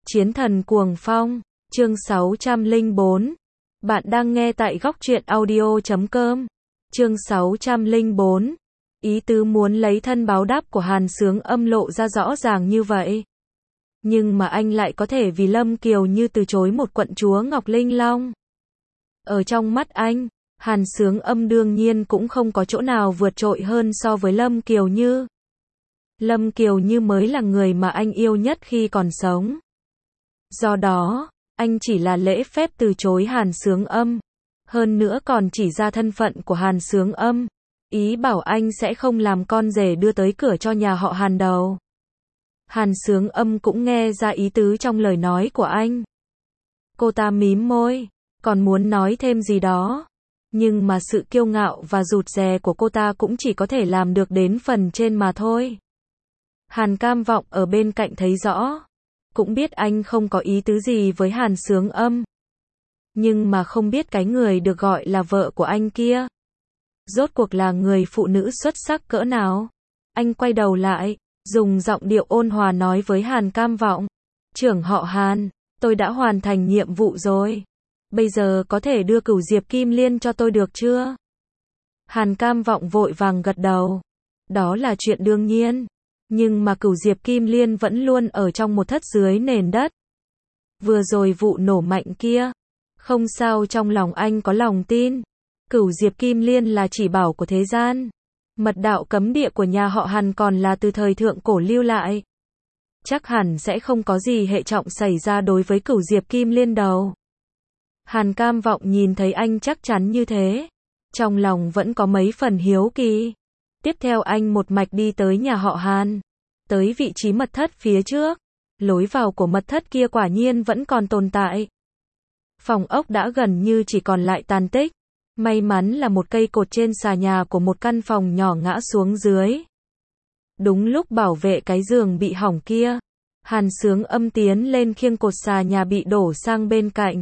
Chiến thần cuồng phong, chương 604. Bạn đang nghe tại góc truyện audio.com. Chương 604. Ý tứ muốn lấy thân báo đáp của Hàn Sướng Âm lộ ra rõ ràng như vậy. Nhưng mà anh lại có thể vì Lâm Kiều Như từ chối một quận chúa Ngọc Linh Long. Ở trong mắt anh, Hàn Sướng Âm đương nhiên cũng không có chỗ nào vượt trội hơn so với Lâm Kiều Như. Lâm Kiều Như mới là người mà anh yêu nhất khi còn sống. Do đó, anh chỉ là lễ phép từ chối Hàn Sướng Âm. Hơn nữa còn chỉ ra thân phận của Hàn Sướng Âm. Ý bảo anh sẽ không làm con rể đưa tới cửa cho nhà họ Hàn đâu. Hàn Sướng Âm cũng nghe ra ý tứ trong lời nói của anh. Cô ta mím môi, còn muốn nói thêm gì đó. Nhưng mà sự kiêu ngạo và rụt rè của cô ta cũng chỉ có thể làm được đến phần trên mà thôi. Hàn Cam Vọng ở bên cạnh thấy rõ. Cũng biết anh không có ý tứ gì với Hàn Sướng Âm. Nhưng mà không biết cái người được gọi là vợ của anh kia. Rốt cuộc là người phụ nữ xuất sắc cỡ nào. Anh quay đầu lại, dùng giọng điệu ôn hòa nói với Hàn Cam Vọng. Trưởng họ Hàn, tôi đã hoàn thành nhiệm vụ rồi. Bây giờ có thể đưa Cửu Diệp Kim Liên cho tôi được chưa? Hàn Cam Vọng vội vàng gật đầu. Đó là chuyện đương nhiên. Nhưng mà Cửu Diệp Kim Liên vẫn luôn ở trong một thất dưới nền đất. Vừa rồi vụ nổ mạnh kia. Không sao, trong lòng anh có lòng tin. Cửu Diệp Kim Liên là chỉ bảo của thế gian. Mật đạo cấm địa của nhà họ Hàn còn là từ thời thượng cổ lưu lại. Chắc hẳn sẽ không có gì hệ trọng xảy ra đối với Cửu Diệp Kim Liên đâu. Hàn Cam Vọng nhìn thấy anh chắc chắn như thế. Trong lòng vẫn có mấy phần hiếu kỳ. Tiếp theo anh một mạch đi tới nhà họ Hàn. Tới vị trí mật thất phía trước. Lối vào của mật thất kia quả nhiên vẫn còn tồn tại. Phòng ốc đã gần như chỉ còn lại tàn tích. May mắn là một cây cột trên xà nhà của một căn phòng nhỏ ngã xuống dưới. Đúng lúc bảo vệ cái giường bị hỏng kia. Hàn Sướng Âm tiến lên khiêng cột xà nhà bị đổ sang bên cạnh.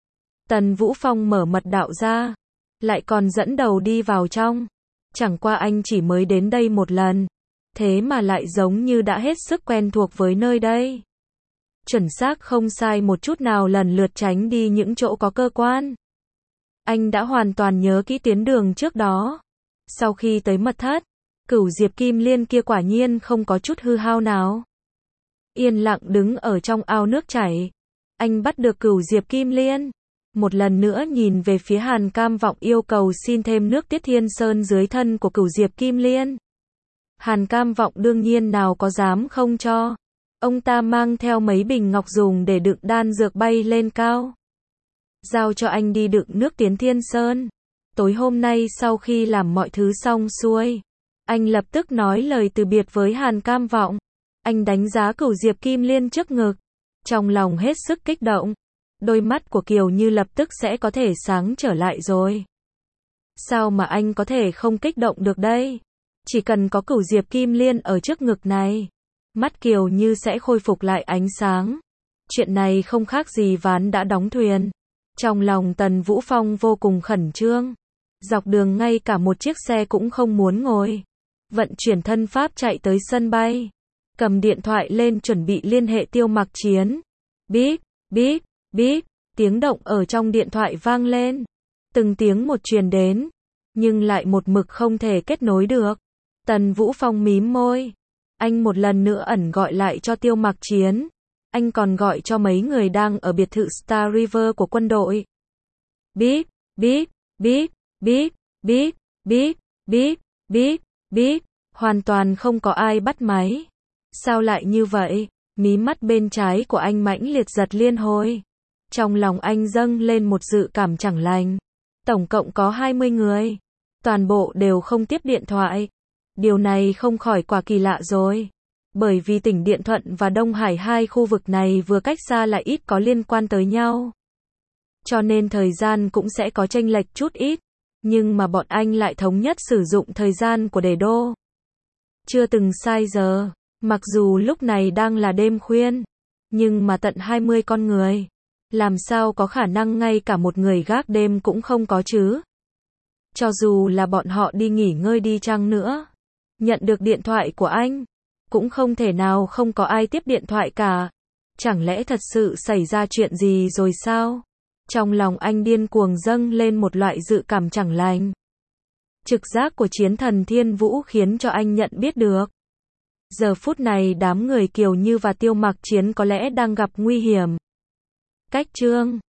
Tần Vũ Phong mở mật đạo ra. Lại còn dẫn đầu đi vào trong. Chẳng qua anh chỉ mới đến đây một lần. Thế mà lại giống như đã hết sức quen thuộc với nơi đây. Chuẩn xác không sai một chút nào, lần lượt tránh đi những chỗ có cơ quan. Anh đã hoàn toàn nhớ kỹ tuyến đường trước đó. Sau khi tới mật thất, Cửu Diệp Kim Liên kia quả nhiên không có chút hư hao nào. Yên lặng đứng ở trong ao nước chảy. Anh bắt được Cửu Diệp Kim Liên. Một lần nữa nhìn về phía Hàn Cam Vọng yêu cầu xin thêm nước Tiết Thiên Sơn dưới thân của Cửu Diệp Kim Liên. Hàn Cam Vọng đương nhiên nào có dám không cho. Ông ta mang theo mấy bình ngọc dùng để đựng đan dược bay lên cao. Giao cho anh đi đựng nước tiến Thiên Sơn. Tối hôm nay sau khi làm mọi thứ xong xuôi, anh lập tức nói lời từ biệt với Hàn Cam Vọng. Anh đánh giá Cửu Diệp Kim Liên trước ngực. Trong lòng hết sức kích động. Đôi mắt của Kiều Như lập tức sẽ có thể sáng trở lại rồi. Sao mà anh có thể không kích động được đây? Chỉ cần có Cửu Diệp Kim Liên ở trước ngực này, mắt Kiều Như sẽ khôi phục lại ánh sáng. Chuyện này không khác gì ván đã đóng thuyền. Trong lòng Tần Vũ Phong vô cùng khẩn trương. Dọc đường ngay cả một chiếc xe cũng không muốn ngồi. Vận chuyển thân pháp chạy tới sân bay. Cầm điện thoại lên chuẩn bị liên hệ Tiêu Mặc Chiến. Bíp, bíp, bíp, tiếng động ở trong điện thoại vang lên. Từng tiếng một truyền đến. Nhưng lại một mực không thể kết nối được. Tần Vũ Phong mím môi. Anh một lần nữa ẩn gọi lại cho Tiêu Mặc Chiến. Anh còn gọi cho mấy người đang ở biệt thự Star River của quân đội. Bíp, bíp, bíp, bíp, bíp, bíp, bíp, bíp, bíp. Hoàn toàn không có ai bắt máy. Sao lại như vậy? Mí mắt bên trái của anh mãnh liệt giật liên hồi. Trong lòng anh dâng lên một dự cảm chẳng lành. Tổng cộng có 20 người. Toàn bộ đều không tiếp điện thoại. Điều này không khỏi quá kỳ lạ rồi. Bởi vì tỉnh Điện Thuận và Đông Hải, hai khu vực này vừa cách xa lại ít có liên quan tới nhau. Cho nên thời gian cũng sẽ có chênh lệch chút ít. Nhưng mà bọn anh lại thống nhất sử dụng thời gian của Đế Đô. Chưa từng sai giờ. Mặc dù lúc này đang là đêm khuyên. Nhưng mà tận 20 con người. Làm sao có khả năng ngay cả một người gác đêm cũng không có chứ? Cho dù là bọn họ đi nghỉ ngơi đi chăng nữa. Nhận được điện thoại của anh. Cũng không thể nào không có ai tiếp điện thoại cả. Chẳng lẽ thật sự xảy ra chuyện gì rồi sao? Trong lòng anh điên cuồng dâng lên một loại dự cảm chẳng lành. Trực giác của chiến thần Thiên Vũ khiến cho anh nhận biết được. Giờ phút này đám người Kiều Như và Tiêu Mặc Chiến có lẽ đang gặp nguy hiểm. Cách chương